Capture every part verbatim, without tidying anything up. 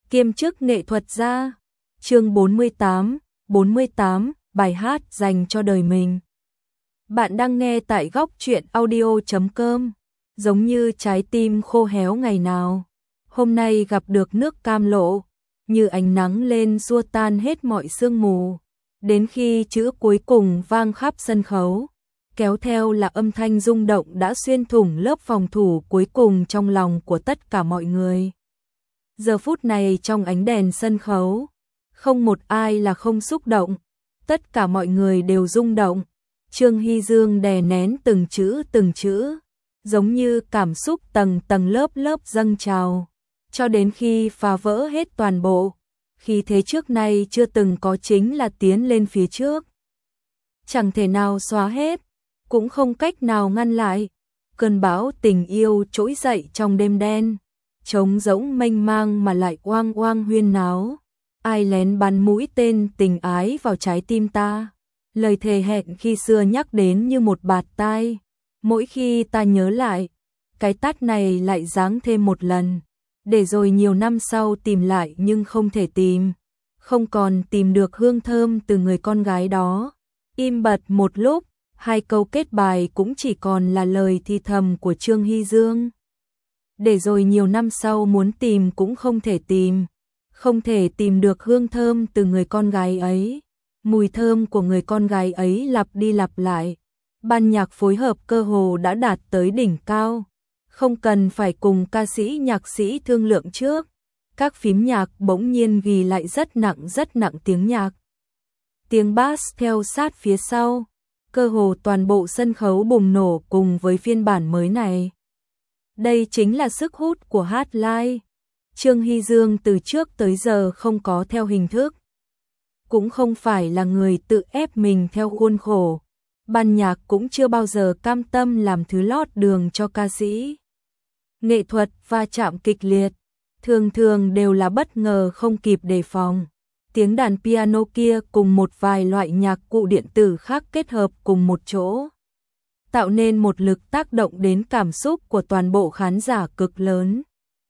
kiêm chức nghệ thuật gia. Chương bốn mươi tám, bốn mươi tám, bài hát dành cho đời mình. Bạn đang nghe tại góc truyện audio chấm com. Giống như trái tim khô héo ngày nào, hôm nay gặp được nước cam lộ, như ánh nắng lên xua tan hết mọi sương mù. Đến khi chữ cuối cùng vang khắp sân khấu, kéo theo là âm thanh rung động đã xuyên thủng lớp phòng thủ cuối cùng trong lòng của tất cả mọi người. Giờ phút này trong ánh đèn sân khấu, không một ai là không xúc động, tất cả mọi người đều rung động. Trương Hy Dương đè nén từng chữ từng chữ, giống như cảm xúc tầng tầng lớp lớp dâng trào, cho đến khi phá vỡ hết toàn bộ. Khí thế trước nay chưa từng có chính là tiến lên phía trước. Chẳng thể nào xóa hết, cũng không cách nào ngăn lại. Cơn bão tình yêu trỗi dậy trong đêm đen, trống rỗng mênh mang mà lại oang oang huyên náo. Ai lén bắn mũi tên tình ái vào trái tim ta, lời thề hẹn khi xưa nhắc đến như một bạt tai. Mỗi khi ta nhớ lại, cái tát này lại giáng thêm một lần, để rồi nhiều năm sau tìm lại nhưng không thể tìm, không còn tìm được hương thơm từ người con gái đó. Im bặt một lúc, hai câu kết bài cũng chỉ còn là lời thì thầm của Trương Hy Dương. Để rồi nhiều năm sau muốn tìm cũng không thể tìm, không thể tìm được hương thơm từ người con gái ấy. Mùi thơm của người con gái ấy lặp đi lặp lại. Ban nhạc phối hợp cơ hồ đã đạt tới đỉnh cao, không cần phải cùng ca sĩ nhạc sĩ thương lượng trước. Các phím nhạc bỗng nhiên ghi lại rất nặng rất nặng tiếng nhạc. Tiếng bass theo sát phía sau, cơ hồ toàn bộ sân khấu bùng nổ cùng với phiên bản mới này. Đây chính là sức hút của hát live. Trương Hy Dương từ trước tới giờ không có theo hình thức, cũng không phải là người tự ép mình theo khuôn khổ. Ban nhạc cũng chưa bao giờ cam tâm làm thứ lót đường cho ca sĩ. Nghệ thuật va chạm kịch liệt, thường thường đều là bất ngờ không kịp đề phòng. Tiếng đàn piano kia cùng một vài loại nhạc cụ điện tử khác kết hợp cùng một chỗ, tạo nên một lực tác động đến cảm xúc của toàn bộ khán giả cực lớn.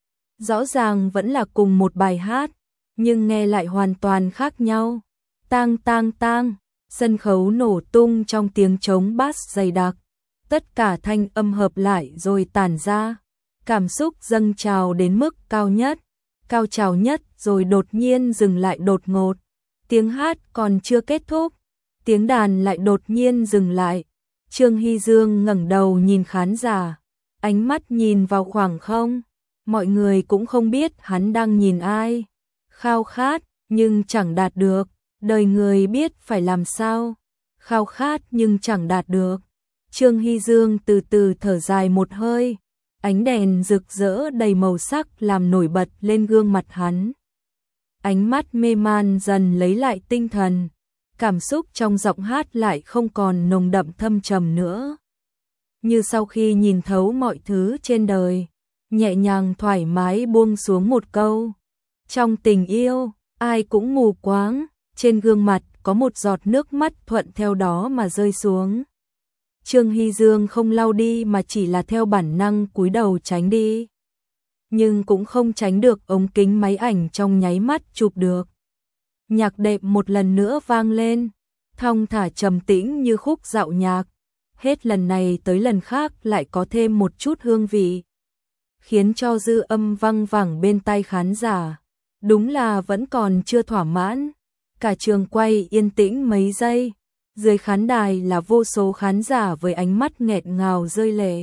Rõ ràng vẫn là cùng một bài hát, nhưng nghe lại hoàn toàn khác nhau. Tang tang tang, sân khấu nổ tung trong tiếng trống bass dày đặc. Tất cả thanh âm hợp lại rồi tản ra. Cảm xúc dâng trào đến mức cao nhất, cao trào nhất rồi đột nhiên dừng lại đột ngột. Tiếng hát còn chưa kết thúc, tiếng đàn lại đột nhiên dừng lại. Trương Hy Dương ngẩng đầu nhìn khán giả, ánh mắt nhìn vào khoảng không. Mọi người cũng không biết hắn đang nhìn ai. Khao khát, nhưng chẳng đạt được. Đời người biết phải làm sao. Khao khát nhưng chẳng đạt được. Trương Hy Dương từ từ thở dài một hơi. Ánh đèn rực rỡ đầy màu sắc làm nổi bật lên gương mặt hắn. Ánh mắt mê man dần lấy lại tinh thần. Cảm xúc trong giọng hát lại không còn nồng đậm thâm trầm nữa. Như sau khi nhìn thấu mọi thứ trên đời, nhẹ nhàng thoải mái buông xuống một câu. Trong tình yêu, ai cũng mù quáng. Trên gương mặt có một giọt nước mắt thuận theo đó mà rơi xuống. Trương Hy Dương không lau đi mà chỉ là theo bản năng cúi đầu tránh đi. Nhưng cũng không tránh được ống kính máy ảnh trong nháy mắt chụp được. Nhạc đệm một lần nữa vang lên, thong thả trầm tĩnh như khúc dạo nhạc. Hết lần này tới lần khác lại có thêm một chút hương vị, khiến cho dư âm văng vẳng bên tai khán giả. Đúng là vẫn còn chưa thỏa mãn. Cả trường quay yên tĩnh mấy giây, dưới khán đài là vô số khán giả với ánh mắt nghẹn ngào rơi lệ.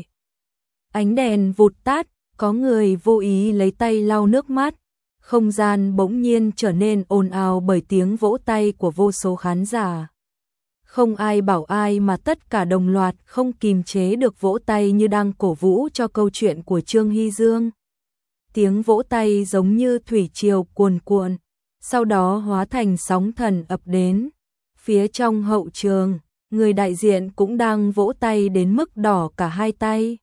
Ánh đèn vụt tắt, có người vô ý lấy tay lau nước mắt. Không gian bỗng nhiên trở nên ồn ào bởi tiếng vỗ tay của vô số khán giả. Không ai bảo ai mà tất cả đồng loạt không kìm chế được vỗ tay như đang cổ vũ cho câu chuyện của Trương Hy Dương. Tiếng vỗ tay giống như thủy triều cuồn cuộn, sau đó hóa thành sóng thần ập đến. Phía trong hậu trường, người đại diện cũng đang vỗ tay đến mức đỏ cả hai tay.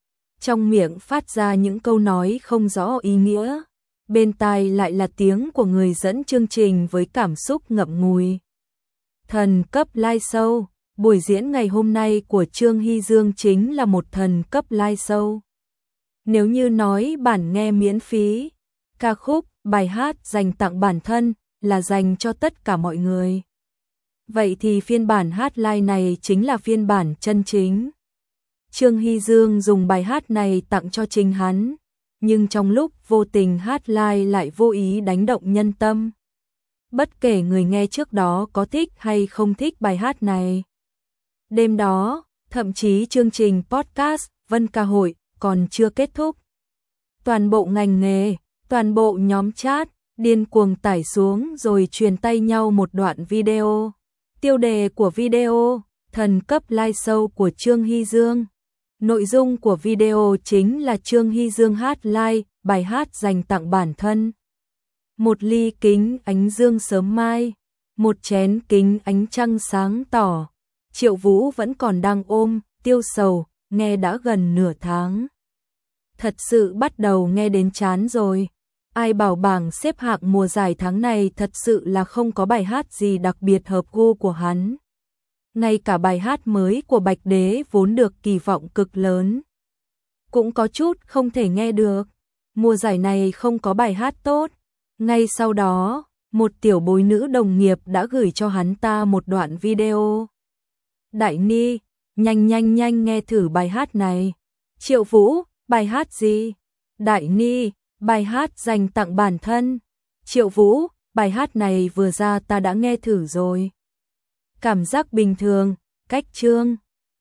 Trong miệng phát ra những câu nói không rõ ý nghĩa, bên tai lại là tiếng của người dẫn chương trình với cảm xúc ngậm ngùi. Thần cấp live show, buổi diễn ngày hôm nay của Trương Hy Dương chính là một thần cấp live show. Nếu như nói bản nghe miễn phí, ca khúc bài hát dành tặng bản thân, là dành cho tất cả mọi người. Vậy thì phiên bản hát live này chính là phiên bản chân chính. Trương Hy Dương dùng bài hát này tặng cho chính hắn, nhưng trong lúc vô tình hát live lại vô ý đánh động nhân tâm. Bất kể người nghe trước đó có thích hay không thích bài hát này. Đêm đó, thậm chí chương trình podcast Vân Ca Hội còn chưa kết thúc. Toàn bộ ngành nghề, toàn bộ nhóm chat, điên cuồng tải xuống rồi truyền tay nhau một đoạn video. Tiêu đề của video, thần cấp live show của Trương Hy Dương. Nội dung của video chính là Trương Hy Dương hát live, bài hát dành tặng bản thân. Một ly kính ánh dương sớm mai, một chén kính ánh trăng sáng tỏ. Triệu Vũ vẫn còn đang ôm, tiêu sầu, nghe đã gần nửa tháng. Thật sự bắt đầu nghe đến chán rồi. Ai bảo bảng xếp hạng mùa giải tháng này thật sự là không có bài hát gì đặc biệt hợp gu của hắn. Ngay cả bài hát mới của Bạch Đế vốn được kỳ vọng cực lớn, cũng có chút không thể nghe được. Mùa giải này không có bài hát tốt. Ngay sau đó, một tiểu bối nữ đồng nghiệp đã gửi cho hắn ta một đoạn video. Đại Ni, nhanh nhanh nhanh nghe thử bài hát này. Triệu Vũ, bài hát gì? Đại Ni, bài hát dành tặng bản thân. Triệu Vũ, bài hát này vừa ra ta đã nghe thử rồi. Cảm giác bình thường, cách chương.